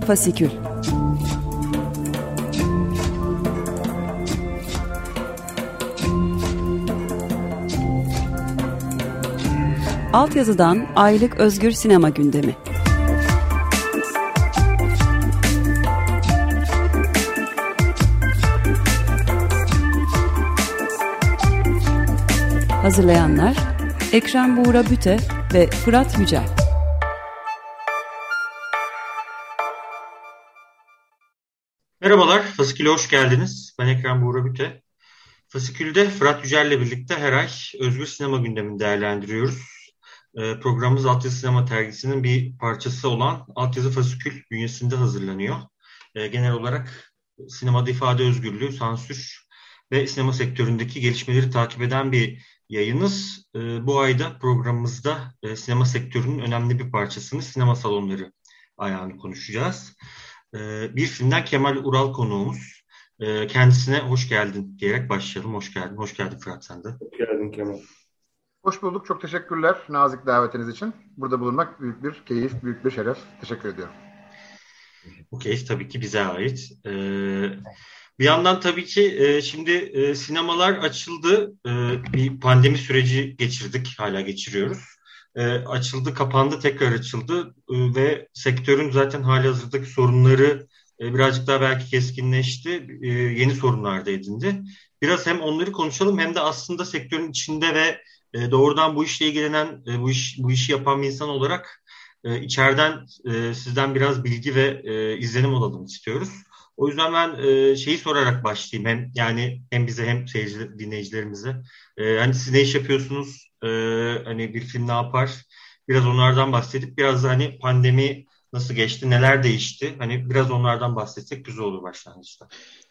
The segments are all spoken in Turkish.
Fasikül. Altyazıdan aylık özgür sinema gündemi. Hazırlayanlar Ekrem Buğra Büte ve Fırat Yücel. Merhabalar, Fasikül'e hoş geldiniz. Ben Ekrem Buğra Büte. Fasikül'de Fırat Yücel'le birlikte her ay özgür sinema gündemini değerlendiriyoruz. Programımız Altyazı Sinema Dergisi'nin bir parçası olan Altyazı Fasikül bünyesinde hazırlanıyor. Genel olarak sinemada ifade özgürlüğü, sansür ve sinema sektöründeki gelişmeleri takip eden bir yayınız. Bu ayda programımızda sinema sektörünün önemli bir parçasını, sinema salonları ayağını konuşacağız. Bir filmden Kemal Ural konuğumuz. Kendisine hoş geldin diyerek başlayalım. Hoş geldin. Hoş geldin Fırat, sen de. Hoş geldin Kemal. Hoş bulduk. Çok teşekkürler nazik davetiniz için. Burada bulunmak büyük bir keyif, büyük bir şeref. Teşekkür ediyorum. Bu keyif tabii ki bize ait. Bir yandan tabii ki şimdi sinemalar açıldı. Bir pandemi süreci geçirdik. Hala geçiriyoruz. Açıldı, kapandı, tekrar açıldı ve sektörün zaten halihazırdaki sorunları birazcık daha belki keskinleşti. Yeni sorunlar da edindi. Biraz hem onları konuşalım hem de aslında sektörün içinde ve doğrudan bu işle ilgilenen, bu işi yapan bir insan olarak içeriden sizden biraz bilgi ve izlenim alalım istiyoruz. O yüzden ben şeyi sorarak başlayayım. Hem bize hem seyirci dinleyicilerimize. Hani siz ne iş yapıyorsunuz? Hani bir film ne yapar? Biraz onlardan bahsedip biraz da hani pandemi nasıl geçti? Neler değişti? Hani biraz onlardan bahsetsek güzel olur başlangıçta.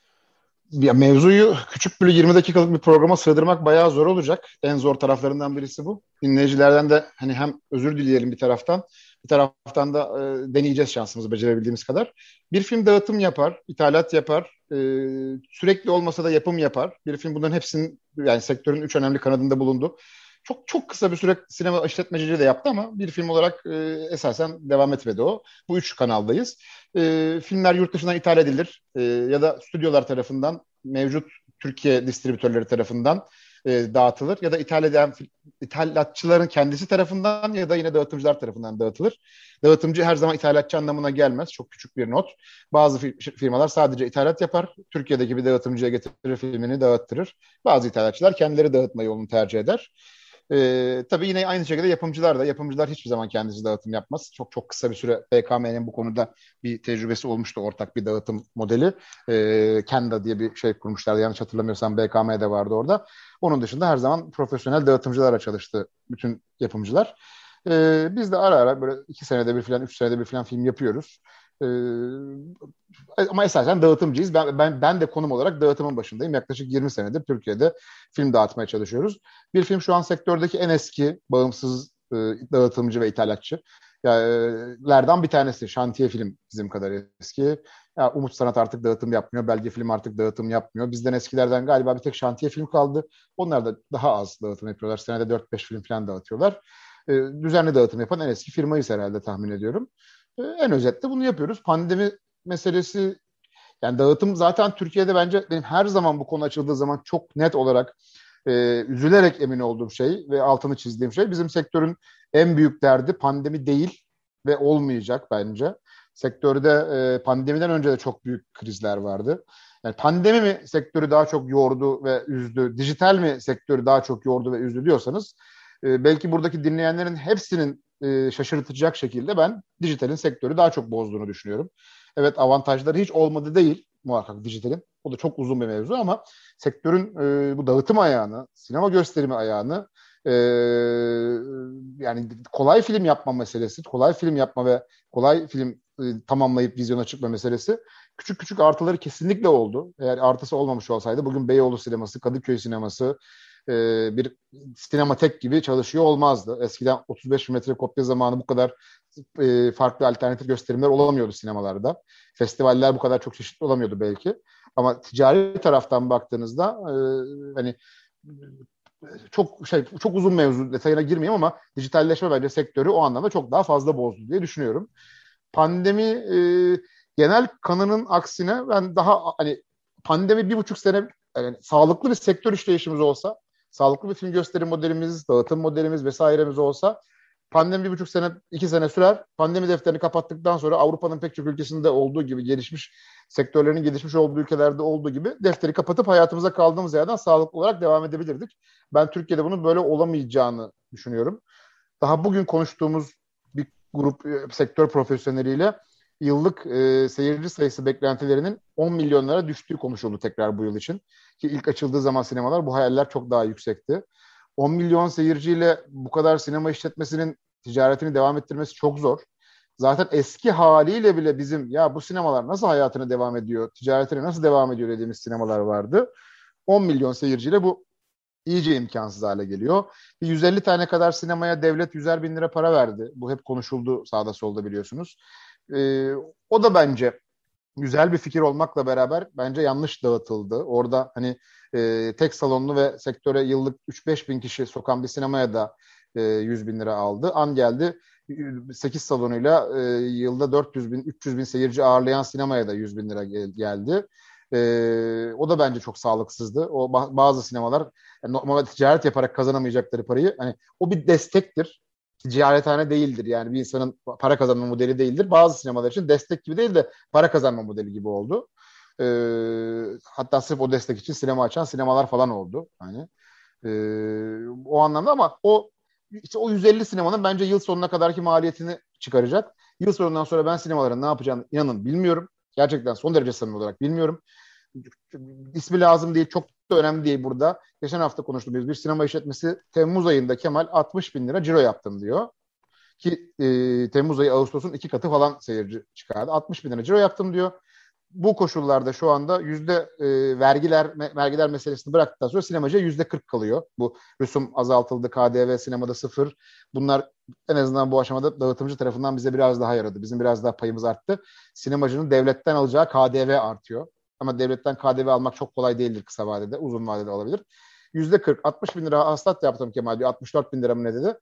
Ya mevzuyu küçük böyle 20 dakikalık bir programa sığdırmak bayağı zor olacak. En zor taraflarından birisi bu. Dinleyicilerden de hani hem özür dileyelim bir taraftan da deneyeceğiz şansımızı becerebildiğimiz kadar. Bir film dağıtım yapar, ithalat yapar, sürekli olmasa da yapım yapar. Bir film bunların hepsinin yani sektörün 3 önemli kanadında bulundu. Çok kısa bir süre sinema işletmeciliği de yaptı ama bir film olarak esasen devam etmedi o. Bu 3 kanaldayız. Filmler yurt dışından ithal edilir ya da stüdyolar tarafından mevcut Türkiye distribütörleri tarafından dağıtılır ya da ithalatçıların kendisi tarafından ya da yine dağıtımcılar tarafından dağıtılır. Dağıtımcı her zaman ithalatçı anlamına gelmez. Çok küçük bir not. Bazı firmalar sadece ithalat yapar. Türkiye'deki bir dağıtımcıya getirir filmini dağıttırır. Bazı ithalatçılar kendileri dağıtma yolunu tercih eder. Tabii yine aynı şekilde yapımcılar hiçbir zaman kendisi dağıtım yapmaz. Çok kısa bir süre BKM'nin bu konuda bir tecrübesi olmuştu, ortak bir dağıtım modeli. Kenda diye bir şey kurmuşlardı. Yanlış hatırlamıyorsam BKM'de vardı orada. Onun dışında her zaman profesyonel dağıtımcılarla çalıştı bütün yapımcılar. Biz de ara ara böyle 2 senede bir falan, 3 senede bir falan film yapıyoruz. Ama esasen dağıtımcıyız. Ben de konum olarak dağıtımın başındayım. Yaklaşık 20 senedir Türkiye'de film dağıtmaya çalışıyoruz. Bir film şu an sektördeki en eski bağımsız dağıtımcı ve ithalatçı. Lerden bir tanesi. Şantiye Film bizim kadar eski. Ya, Umut Sanat artık dağıtım yapmıyor. Belge Film artık dağıtım yapmıyor. Bizden eskilerden galiba bir tek Şantiye Film kaldı. Onlar da daha az dağıtım yapıyorlar. Senede 4-5 film falan dağıtıyorlar. Düzenli dağıtım yapan en eski firmayız herhalde, tahmin ediyorum. En özetle bunu yapıyoruz. Pandemi meselesi, yani dağıtım zaten Türkiye'de bence benim her zaman bu konu açıldığı zaman çok net olarak üzülerek emin olduğum şey ve altını çizdiğim şey, bizim sektörün en büyük derdi pandemi değil ve olmayacak bence. Sektörde pandemiden önce de çok büyük krizler vardı. Yani pandemi mi sektörü daha çok yordu ve üzdü, dijital mi sektörü daha çok yordu ve üzdü diyorsanız belki buradaki dinleyenlerin hepsinin şaşırtacak şekilde ben dijitalin sektörü daha çok bozduğunu düşünüyorum. Evet, avantajları hiç olmadı değil muhakkak dijitalin. O da çok uzun bir mevzu ama sektörün bu dağıtım ayağını, sinema gösterimi ayağını, yani kolay film yapma meselesi, kolay film yapma ve kolay film tamamlayıp vizyona çıkma meselesi küçük küçük artıları kesinlikle oldu. Eğer artısı olmamış olsaydı bugün Beyoğlu sineması, Kadıköy sineması bir sinematek gibi çalışıyor olmazdı. Eskiden 35 metre kopya zamanı bu kadar farklı alternatif gösterimler olamıyordu sinemalarda. Festivaller bu kadar çok çeşitli olamıyordu belki. Ama ticari taraftan baktığınızda hani çok uzun mevzu, detayına girmeyeyim ama dijitalleşme bence sektörü o anlamda çok daha fazla bozdu diye düşünüyorum. Pandemi genel kanının aksine ben daha hani pandemi 1,5 sene yani sağlıklı bir sektör işleyişimiz olsa, sağlıklı bir film gösterim modelimiz, dağıtım modelimiz vesairemiz olsa pandemi 1,5 sene, 2 sene sürer. Pandemi defterini kapattıktan sonra Avrupa'nın pek çok ülkesinde olduğu gibi gelişmiş sektörlerin gelişmiş olduğu ülkelerde olduğu gibi defteri kapatıp hayatımıza kaldığımız yerden sağlıklı olarak devam edebilirdik. Ben Türkiye'de bunun böyle olamayacağını düşünüyorum. Daha bugün konuştuğumuz bir grup sektör profesyoneliyle yıllık seyirci sayısı beklentilerinin 10 milyonlara düştüğü konuşuldu tekrar bu yıl için. Ki ilk açıldığı zaman sinemalar bu hayaller çok daha yüksekti. 10 milyon seyirciyle bu kadar sinema işletmesinin ticaretini devam ettirmesi çok zor. Zaten eski haliyle bile bizim ya bu sinemalar nasıl hayatını devam ediyor, ticaretine nasıl devam ediyor dediğimiz sinemalar vardı. 10 milyon seyirciyle bu iyice imkansız hale geliyor. 150 tane kadar sinemaya devlet 100'er bin lira para verdi. Bu hep konuşuldu sağda solda biliyorsunuz. O da bence güzel bir fikir olmakla beraber bence yanlış dağıtıldı. Orada hani tek salonlu ve sektöre yıllık 3-5 bin kişi sokan bir sinemaya da 100 bin lira aldı. An geldi 8 salonuyla yılda 400 bin, 300 bin seyirci ağırlayan sinemaya da 100 bin lira geldi. O da bence çok sağlıksızdı. O bazı sinemalar yani normalde ticaret yaparak kazanamayacakları parayı hani o bir destektir. Ticarethane değildir. Yani bir insanın para kazanma modeli değildir. Bazı sinemalar için destek gibi değil de para kazanma modeli gibi oldu. Hatta sırf o destek için sinema açan sinemalar falan oldu. Hani o anlamda ama işte o 150 sinemanın bence yıl sonuna kadarki maliyetini çıkaracak. Yıl sonundan sonra ben sinemaların ne yapacağını inanın bilmiyorum. Gerçekten son derece samimi olarak bilmiyorum. İsmi lazım değil, çok da önemli değil burada. Geçen hafta konuştuğumuz bir sinema işletmesi Temmuz ayında Kemal 60 bin lira ciro yaptım diyor. Ki Temmuz ayı Ağustos'un 2 katı falan seyirci çıkardı. 60 bin lira ciro yaptım diyor. Bu koşullarda şu anda vergiler meselesini bıraktıktan sonra sinemacıya %40 kalıyor. Bu rüsum azaltıldı, KDV sinemada sıfır. Bunlar en azından bu aşamada dağıtımcı tarafından bize biraz daha yaradı. Bizim biraz daha payımız arttı. Sinemacının devletten alacağı KDV artıyor. Ama devletten KDV almak çok kolay değildir kısa vadede, uzun vadede alabilir. %40, 60 bin lira hasılat yaptım Kemal diyor. 64 bin lira mı ne dedi?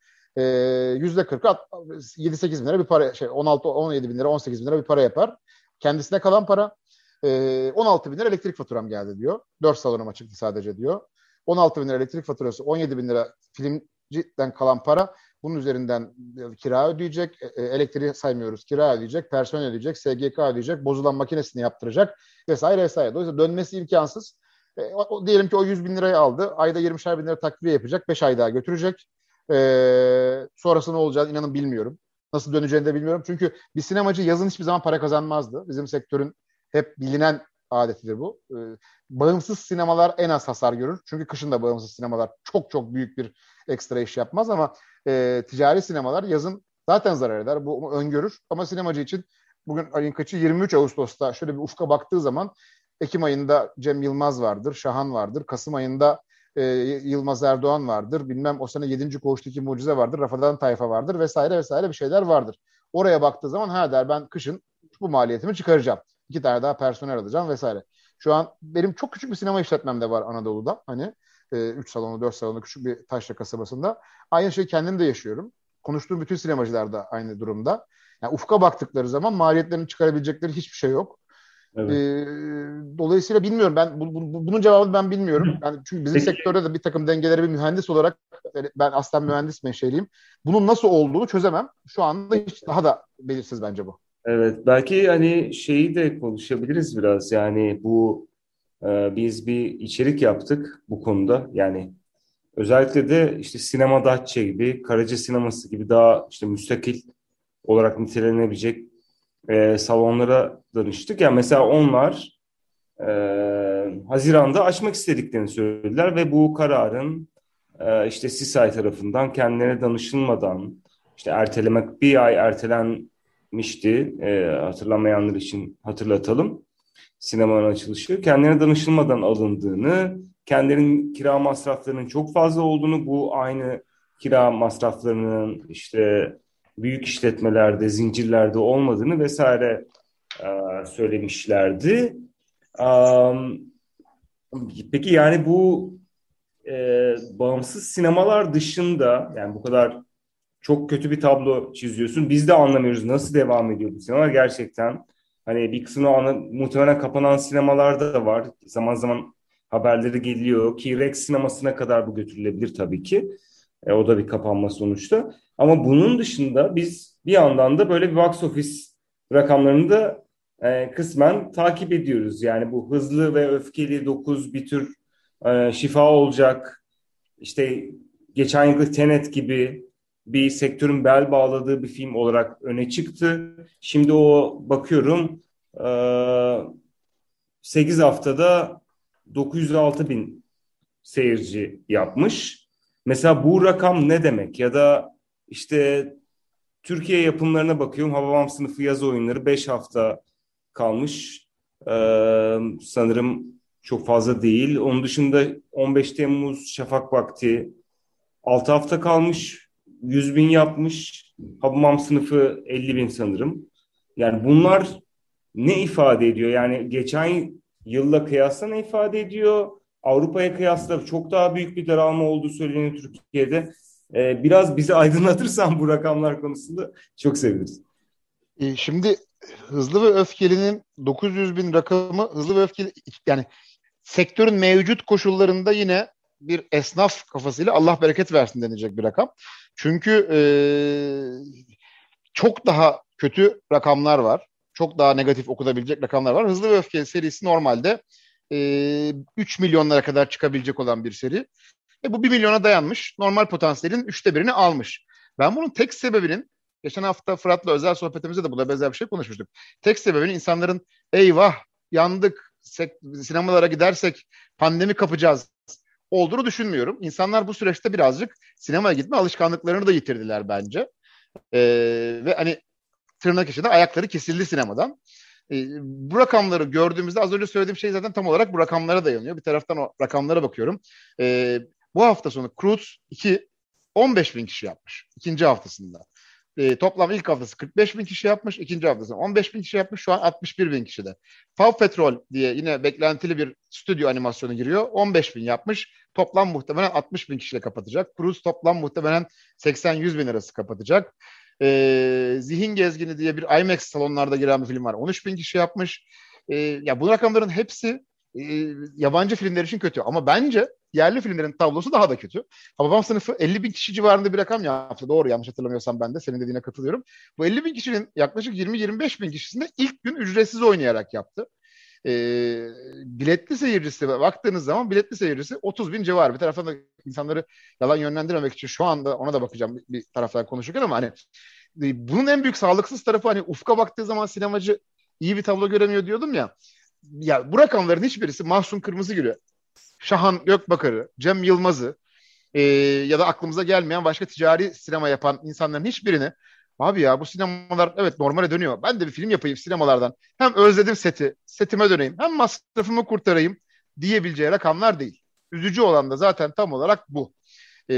%40'ı 7-8 bin lira bir para, 16-17 bin lira, 18 bin lira bir para yapar. Kendisine kalan para 16 bin lira elektrik faturam geldi diyor. 4 salonuma çıktı sadece diyor. 16 bin lira elektrik faturası, 17 bin lira filmciden kalan para. Bunun üzerinden kira ödeyecek, elektriği saymıyoruz, kira ödeyecek, personel ödeyecek, SGK ödeyecek, bozulan makinesini yaptıracak vesaire vesaire. Dolayısıyla dönmesi imkansız. Diyelim ki o 100 bin lirayı aldı, ayda 20'şer bin lira takviye yapacak, 5 ay daha götürecek. Sonrası ne olacağını inanın bilmiyorum. Nasıl döneceğini de bilmiyorum. Çünkü bir sinemacı yazın hiçbir zaman para kazanmazdı. Bizim sektörün hep bilinen adetidir bu. Bağımsız sinemalar en az hasar görür. Çünkü kışın da bağımsız sinemalar çok çok büyük bir ekstra iş yapmaz ama ticari sinemalar yazın zaten zarar eder. Bu öngörür. Ama sinemacı için bugün ayın kaçı? 23 Ağustos'ta şöyle bir ufka baktığı zaman Ekim ayında Cem Yılmaz vardır, Şahan vardır. Kasım ayında Yılmaz Erdoğan vardır. Bilmem o sene 7. Koğuş'taki Mucize vardır. Rafadan Tayfa vardır vesaire vesaire bir şeyler vardır. Oraya baktığı zaman ha der ben kışın bu maliyetimi çıkaracağım. 2 tane daha personel alacağım vesaire. Şu an benim çok küçük bir sinema işletmem de var Anadolu'da. Hani 3 salonlu 4 salonlu küçük bir taşra kasabasında. Aynı şeyi kendim de yaşıyorum. Konuştuğum bütün sinemacılar da aynı durumda. Yani ufka baktıkları zaman maliyetlerini çıkarabilecekleri hiçbir şey yok. Evet. Dolayısıyla bilmiyorum ben bunun cevabını ben bilmiyorum. Yani çünkü bizim Peki. sektörde de bir takım dengeleri bir mühendis olarak ben aslen mühendis menşeliyim. Bunun nasıl olduğunu çözemem. Şu anda hiç daha da belirsiz bence bu. Evet, belki hani şeyi de konuşabiliriz biraz. Yani bu biz bir içerik yaptık bu konuda. Yani özellikle de işte Sinema Datça gibi, Karaca Sineması gibi daha işte müstakil olarak nitelenebilecek salonlara danıştık. Yani mesela onlar Haziran'da açmak istediklerini söylediler ve bu kararın işte SİSAY tarafından kendilerine danışılmadan işte ertelemek bir ay ertelenmişti. Hatırlamayanlar için hatırlatalım. Sinemanın açılışı kendilerine danışılmadan alındığını, kendilerinin kira masraflarının çok fazla olduğunu, bu aynı kira masraflarının işte büyük işletmelerde, zincirlerde olmadığını vesaire söylemişlerdi. Peki yani bu bağımsız sinemalar dışında yani bu kadar çok kötü bir tablo çiziyorsun. Biz de anlamıyoruz nasıl devam ediyor bu sinemalar gerçekten. Hani bir kısmı muhtemelen kapanan sinemalar da var. Zaman zaman haberleri geliyor ki Rex sinemasına kadar bu götürülebilir tabii ki. O da bir kapanma sonuçta. Ama bunun dışında biz bir yandan da böyle bir box office rakamlarını da kısmen takip ediyoruz. Yani bu Hızlı ve Öfkeli 9 bir tür şifa olacak. İşte geçen yıl Tenet gibi bir sektörün bel bağladığı bir film olarak öne çıktı. Şimdi o bakıyorum 8 haftada 906 bin seyirci yapmış. Mesela bu rakam ne demek? Ya da işte Türkiye yapımlarına bakıyorum. Hababam Sınıfı Yaz Oyunları 5 hafta kalmış. Sanırım çok fazla değil. Onun dışında 15 Temmuz Şafak Vakti 6 hafta kalmış. 100 bin yapmış. Hababam Sınıfı 50 bin sanırım. Yani bunlar ne ifade ediyor? Yani geçen yılla kıyasla ne ifade ediyor? Avrupa'ya kıyasla çok daha büyük bir daralma olduğu söyleniyor Türkiye'de. Biraz bizi aydınlatırsan bu rakamlar konusunda çok seviniriz. Şimdi Hızlı ve Öfkeli'nin 900 bin rakamı, Hızlı ve Öfkeli yani sektörün mevcut koşullarında yine bir esnaf kafasıyla Allah bereket versin denecek bir rakam. Çünkü çok daha kötü rakamlar var. Çok daha negatif okunabilecek rakamlar var. Hızlı ve Öfkeli serisi normalde 3 milyonlara kadar çıkabilecek olan bir seri. Bu 1 milyona dayanmış. Normal potansiyelin 1/3'ini almış. Ben bunun tek sebebinin, geçen hafta Fırat'la özel sohbetimizde de buna benzer bir şey konuşmuştuk. Tek sebebinin insanların eyvah yandık, sinemalara gidersek pandemi kapacağız olduğunu düşünmüyorum. İnsanlar bu süreçte birazcık sinemaya gitme alışkanlıklarını da yitirdiler bence. Ve hani tırnak içinde ayakları kesildi sinemadan. Bu rakamları gördüğümüzde az önce söylediğim şey zaten tam olarak bu rakamlara dayanıyor. Bir taraftan o rakamlara bakıyorum. Bu hafta sonu Croods 2 15 bin kişi yapmış. İkinci haftasında. Toplam ilk haftası 45 bin kişi yapmış. İkinci haftasında 15 bin kişi yapmış. Şu an 61 bin kişide. Paw Patrol diye yine beklentili bir stüdyo animasyonu giriyor. 15 bin yapmış. Toplam muhtemelen 60 bin kişiyle kapatacak. Croods toplam muhtemelen 80-100 bin arası kapatacak. Zihin Gezgini diye bir IMAX salonlarda giren bir film var. 13 bin kişi yapmış. Ya bu rakamların hepsi yabancı filmler için kötü. Ama bence yerli filmlerin tablosu daha da kötü. Hababam Sınıfı 50 bin kişi civarında bir rakam yaptı. Doğru, yanlış hatırlamıyorsam ben de senin dediğine katılıyorum. Bu 50 bin kişinin yaklaşık 20-25 bin kişisinde ilk gün ücretsiz oynayarak yaptı. Biletli seyircisi baktığınız zaman biletli seyircisi 30 bin civarı. Bir taraftan da insanları yalan yönlendirmemek için şu anda ona da bakacağım bir taraftan konuşurken ama hani bunun en büyük sağlıksız tarafı hani ufka baktığı zaman sinemacı iyi bir tablo göremiyor diyordum ya. Ya bu rakamların hiçbirisi Mahsun Kırmızıgül'ü, Şahan Gökbakar'ı, Cem Yılmaz'ı ya da aklımıza gelmeyen başka ticari sinema yapan insanların hiçbirini abi ya bu sinemalar evet normale dönüyor. Ben de bir film yapayım sinemalardan. Hem özledim setime döneyim, hem masrafımı kurtarayım diyebileceği rakamlar değil. Üzücü olan da zaten tam olarak bu. Ee,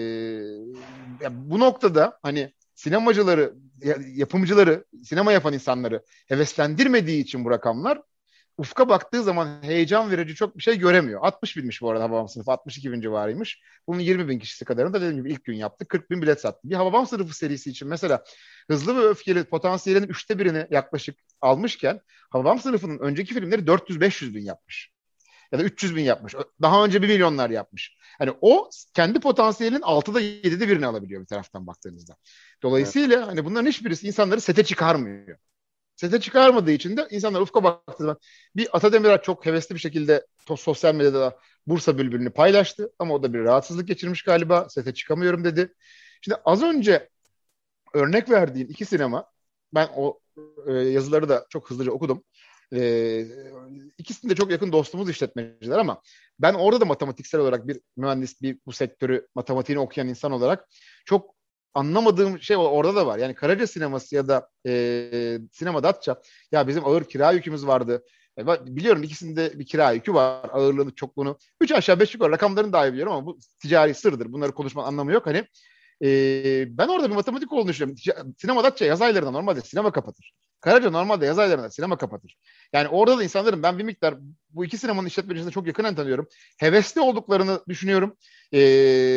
Bu noktada hani sinemacıları, yapımcıları, sinema yapan insanları heveslendirmediği için bu rakamlar ufka baktığı zaman heyecan verici çok bir şey göremiyor. 60 binmiş bu arada Hababam Sınıfı. 62 bin civarıymış. Bunun 20 bin kişisi kadarını da dediğim gibi ilk gün yaptı. 40 bin bilet sattı. Bir Hababam Sınıfı serisi için mesela Hızlı ve Öfkeli potansiyelin 1/3'ini yaklaşık almışken Hababam Sınıfı'nın önceki filmleri 400-500 bin yapmış. Ya da 300 bin yapmış. Daha önce 1 milyonlar yapmış. Hani o kendi potansiyelinin 6'da 7'de birini alabiliyor bir taraftan baktığınızda. Dolayısıyla hani bunların hiçbirisi insanları sete çıkarmıyor. Sete çıkarmadığı için de insanlar ufka baktığı zaman bir Ata Demirer çok hevesli bir şekilde sosyal medyada Bursa Bülbülü'nü paylaştı ama o da bir rahatsızlık geçirmiş galiba. Sete çıkamıyorum dedi. Şimdi az önce örnek verdiğin iki sinema, ben o yazıları da çok hızlıca okudum. İkisinde de çok yakın dostumuz işletmeciler ama ben orada da matematiksel olarak bir mühendis, bu sektörü matematiğini okuyan insan olarak çok anlamadığım şey orada da var. Yani Karaca sineması ya da Sinema Datça, ya bizim ağır kira yükümüz vardı. Biliyorum ikisinde bir kira yükü var. Ağırlığını, çokluğunu. 3 aşağı 5 yukarı rakamlarını dahi biliyorum ama bu ticari sırdır. Bunları konuşmanın anlamı yok. Hani ben orada bir matematik olduğunu düşünüyorum. Sinema Datça yaz aylarında normalde sinema kapatır. Karaca normalde yaz aylarında sinema kapatır. Yani orada da insanların, ben bir miktar bu iki sinemanın işletmecisini çok yakından tanıyorum. Hevesli olduklarını düşünüyorum.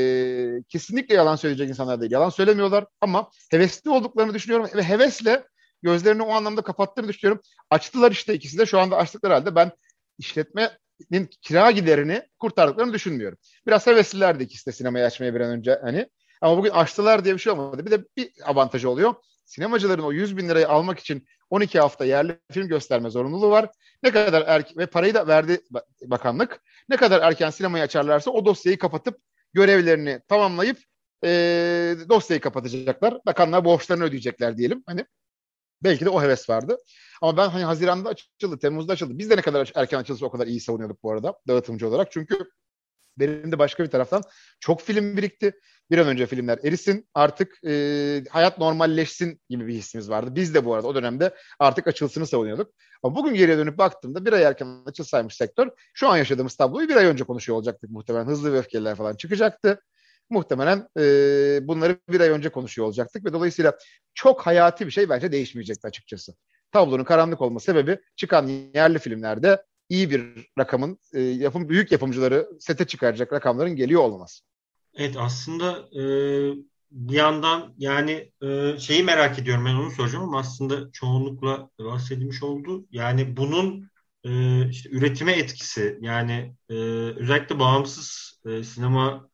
Kesinlikle yalan söyleyecek insanlar değil. Yalan söylemiyorlar ama hevesli olduklarını düşünüyorum ve hevesle gözlerini o anlamda kapattığını düşünüyorum. Açtılar işte, ikisi de şu anda açtıkları halde ben işletmenin kira giderini kurtardıklarını düşünmüyorum. Biraz heveslilerdi ikisi de sinemayı açmaya bir an önce hani. Ama bugün açtılar diye bir şey olmadı. Bir de bir avantajı oluyor. Sinemacıların o 100 bin lirayı almak için 12 hafta yerli film gösterme zorunluluğu var. Ne kadar ve parayı da verdi bakanlık. Ne kadar erken sinemayı açarlarsa o dosyayı kapatıp görevlerini tamamlayıp dosyayı kapatacaklar. Bakanlığa borçlarını ödeyecekler diyelim. Hani belki de o heves vardı. Ama ben hani Haziran'da açıldı, Temmuz'da açıldı. Biz de ne kadar erken açılırsa o kadar iyi savunuyorduk bu arada dağıtımcı olarak. Çünkü benim de başka bir taraftan çok film birikti. Bir an önce filmler erisin, artık hayat normalleşsin gibi bir hissimiz vardı. Biz de bu arada o dönemde artık açılsını savunuyorduk. Ama bugün geriye dönüp baktığımda bir ay erken açılsaymış sektör, şu an yaşadığımız tabloyu bir ay önce konuşuyor olacaktık muhtemelen. Hızlı ve Öfkeliler falan çıkacaktı. Muhtemelen bunları bir ay önce konuşuyor olacaktık ve dolayısıyla çok hayati bir şey bence değişmeyecekti açıkçası. Tablonun karanlık olma sebebi çıkan yerli filmlerde iyi bir rakamın büyük yapımcıları sete çıkaracak rakamların geliyor olması. Evet, aslında bir yandan yani şeyi merak ediyorum, ben onu soracağım ama aslında çoğunlukla bahsedilmiş oldu. Yani bunun işte üretime etkisi, yani özellikle bağımsız sinema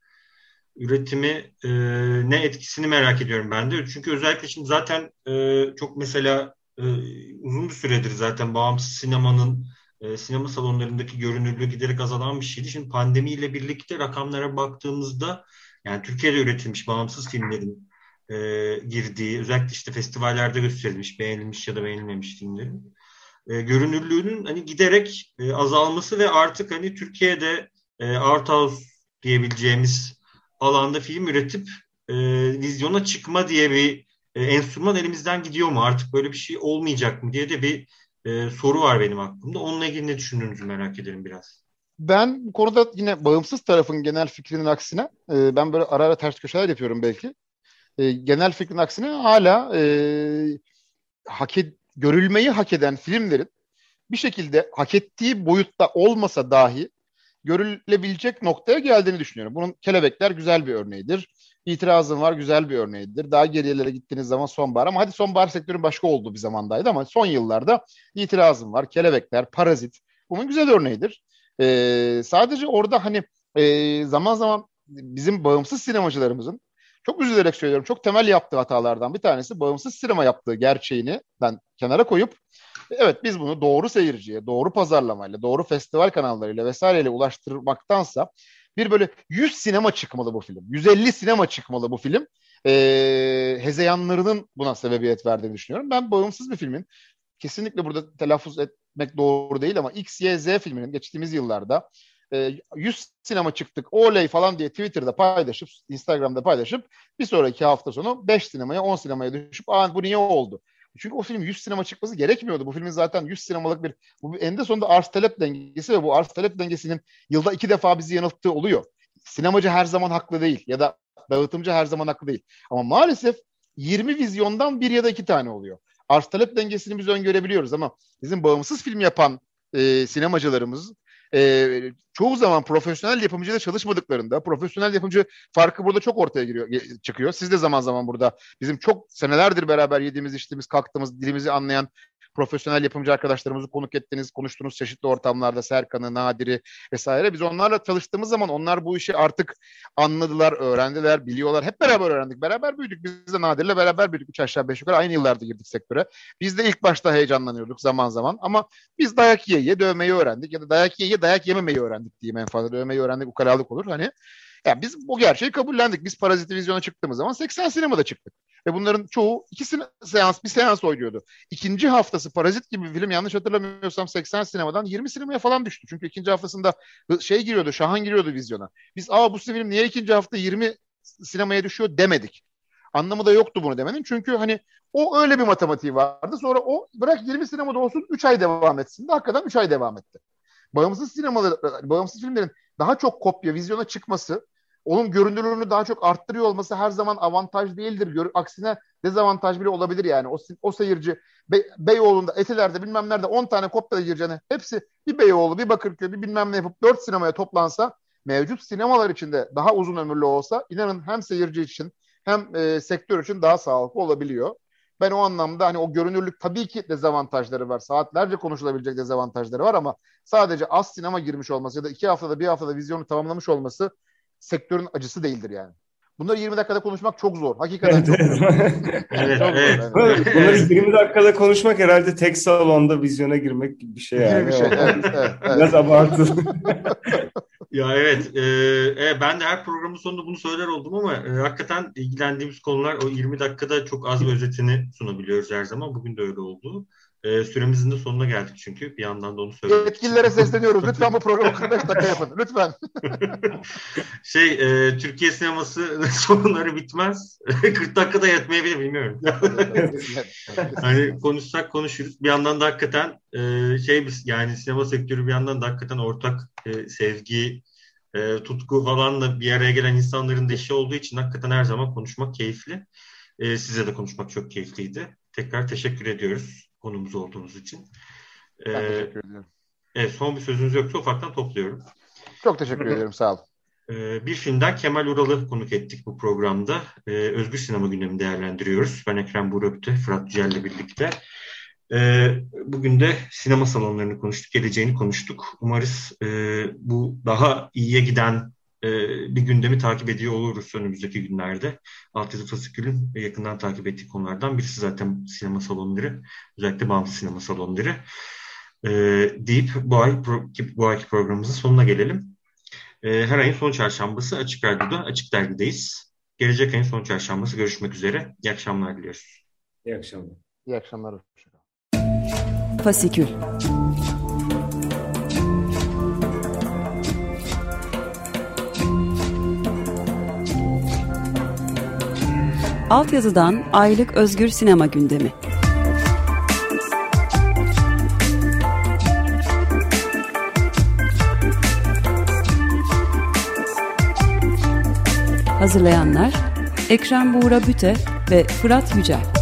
üretimi ne etkisini merak ediyorum ben de. Çünkü özellikle şimdi zaten çok mesela uzun bir süredir zaten bağımsız sinemanın sinema salonlarındaki görünürlüğü giderek azalan bir şeydi. Şimdi pandemiyle birlikte rakamlara baktığımızda yani Türkiye'de üretilmiş bağımsız filmlerin girdiği, özellikle işte festivallerde gösterilmiş, beğenilmiş ya da beğenilmemiş filmlerin görünürlüğünün hani giderek azalması ve artık hani Türkiye'de art house diyebileceğimiz alanda film üretip vizyona çıkma diye bir enstrüman elimizden gidiyor mu? Artık böyle bir şey olmayacak mı diye de bir soru var benim aklımda. Onunla ilgili ne düşündüğünüzü merak ederim biraz. Ben bu konuda yine bağımsız tarafın genel fikrinin aksine ben böyle ara ara ters köşeler yapıyorum belki. Genel fikrin aksine hala görülmeyi hak eden filmlerin bir şekilde hak ettiği boyutta olmasa dahi görülebilecek noktaya geldiğini düşünüyorum. Bunun Kelebekler güzel bir örneğidir. İtirazım var güzel bir örneğidir. Daha geriyelere gittiğiniz zaman Sonbahar, ama hadi Sonbahar sektörün başka olduğu bir zamandaydı ama son yıllarda İtirazım var, Kelebekler, Parazit bunun güzel örneğidir. Sadece orada hani zaman zaman bizim bağımsız sinemacılarımızın, çok üzülerek söylüyorum, çok temel yaptığı hatalardan bir tanesi bağımsız sinema yaptığı gerçeğini ben kenara koyup evet biz bunu doğru seyirciye, doğru pazarlamayla, doğru festival kanallarıyla vesaireyle ulaştırmaktansa bir böyle 100 sinema çıkmalı bu film, 150 sinema çıkmalı bu film hezeyanlarının buna sebebiyet verdiğini düşünüyorum. Ben bağımsız bir filmin, kesinlikle burada telaffuz etmek doğru değil ama X, Y, Z filminin geçtiğimiz yıllarda 100 sinema çıktık oley falan diye Twitter'da paylaşıp, Instagram'da paylaşıp bir sonraki hafta sonu 5 sinemaya 10 sinemaya düşüp bu niye oldu? Çünkü o film 100 sinema çıkması gerekmiyordu. Bu filmin zaten 100 sinemalık bu eninde sonunda arz talep dengesi ve bu arz talep dengesinin yılda 2 defa bizi yanılttığı oluyor. Sinemacı her zaman haklı değil ya da dağıtımcı her zaman haklı değil. Ama maalesef 20 vizyondan bir ya da 2 tane oluyor. Arz talep dengesini biz öngörebiliyoruz ama bizim bağımsız film yapan sinemacılarımız çoğu zaman profesyonel yapımcıyla çalışmadıklarında, profesyonel yapımcı farkı burada çok ortaya çıkıyor. Siz de zaman zaman burada bizim çok senelerdir beraber yediğimiz, içtiğimiz, kalktığımız, dilimizi anlayan profesyonel yapımcı arkadaşlarımızı konuk ettiniz, konuştunuz çeşitli ortamlarda, Serkan'ı, Nadir'i vesaire. Biz onlarla çalıştığımız zaman onlar bu işi artık anladılar, öğrendiler, biliyorlar. Hep beraber öğrendik, beraber büyüdük. Biz de Nadir'le beraber büyüdük. 3 aşağı 5 yukarı aynı yıllarda girdik sektöre. Biz de ilk başta heyecanlanıyorduk zaman zaman ama biz dayak yiye dövmeyi öğrendik ya da dayak yiye dayak yememeyi öğrendik diyeyim en fazla. Dövmeyi öğrendik, ukalalık olur hani. Yani biz bu gerçeği kabullendik. Biz Parazit vizyona çıktığımız zaman 80 sinemada çıktık. Ve bunların çoğu bir seans oynuyordu. İkinci haftası Parazit gibi bir film, yanlış hatırlamıyorsam 80 sinemadan 20 sinemaya falan düştü. Çünkü ikinci haftasında giriyordu, Şahan giriyordu vizyona. Biz bu film niye ikinci hafta 20 sinemaya düşüyor demedik. Anlamı da yoktu bunu demenin. Çünkü hani o öyle bir matematiği vardı. Sonra o bırak 20 sinemada olsun 3 ay devam etsin de hakikaten 3 ay devam etti. Bağımsız filmlerin daha çok kopya vizyona çıkması, onun görünürlüğünü daha çok arttırıyor olması her zaman avantaj değildir. Aksine dezavantaj bile olabilir yani. O seyirci Beyoğlu'nda, Etiler'de bilmem nerede 10 tane kopya gireceğine hepsi bir Beyoğlu, bir Bakırköy, bir bilmem ne yapıp 4 sinemaya toplansa, mevcut sinemalar içinde daha uzun ömürlü olsa inanın hem seyirci için hem sektör için daha sağlıklı olabiliyor. Ben o anlamda hani o görünürlük tabii ki dezavantajları var. Saatlerce konuşulabilecek dezavantajları var ama sadece az sinema girmiş olması ya da 2 haftada 1 haftada vizyonu tamamlamış olması sektörün acısı değildir yani. Bunları 20 dakikada konuşmak çok zor. Hakikaten çok zor. Bunları 20 dakikada konuşmak herhalde tek salonda vizyona girmek gibi bir şey yani. Bir şey. Evet. Biraz abartılı. Ya evet, ben de her programın sonunda bunu söyler oldum ama hakikaten ilgilendiğimiz konular o 20 dakikada çok az bir özetini sunabiliyoruz her zaman. Bugün de öyle oldu. Süremizin de sonuna geldik çünkü. Bir yandan da onu söylemek Yetkililere sesleniyoruz. Lütfen bu programı 45 dakika yapın. Lütfen. Türkiye sineması sorunları bitmez. 40 dakikada yetmeyebilir, bilmiyorum. Hani konuşsak konuşuruz. Bir yandan da hakikaten yani sinema sektörü bir yandan da hakikaten ortak sevgi, tutku falanla bir araya gelen insanların da işi olduğu için hakikaten her zaman konuşmak keyifli. Size de konuşmak çok keyifliydi. Tekrar teşekkür ediyoruz konumuz olduğunuz için. Ben teşekkür ediyorum. Evet, son bir sözünüz yoksa ufaktan topluyorum. Çok teşekkür ederim, sağ olun. Bir filmden Kemal Ural'ı konuk ettik bu programda. Özgür sinema gündemini değerlendiriyoruz. Ben Ekrem Buğra Büte, Fırat Yücel'le birlikte. Bugün de sinema salonlarını konuştuk, geleceğini konuştuk. Umarız bu daha iyiye giden bir gündemi takip ediyor oluruz önümüzdeki günlerde. Altyazı Fasikül'ün yakından takip ettiği konulardan birisi zaten sinema salonları, özellikle bağımsız sinema salonları. Deyip bu ayki programımızın sonuna gelelim. Her ayın son çarşambası Açık Radyo'da, Açık Dergi'deyiz. Gelecek ayın son çarşambası görüşmek üzere. İyi akşamlar diliyoruz. İyi akşamlar. İyi akşamlar. Fasikül. Altyazıdan aylık özgür sinema gündemi. Hazırlayanlar Ekrem Buğra Büte ve Fırat Yücel.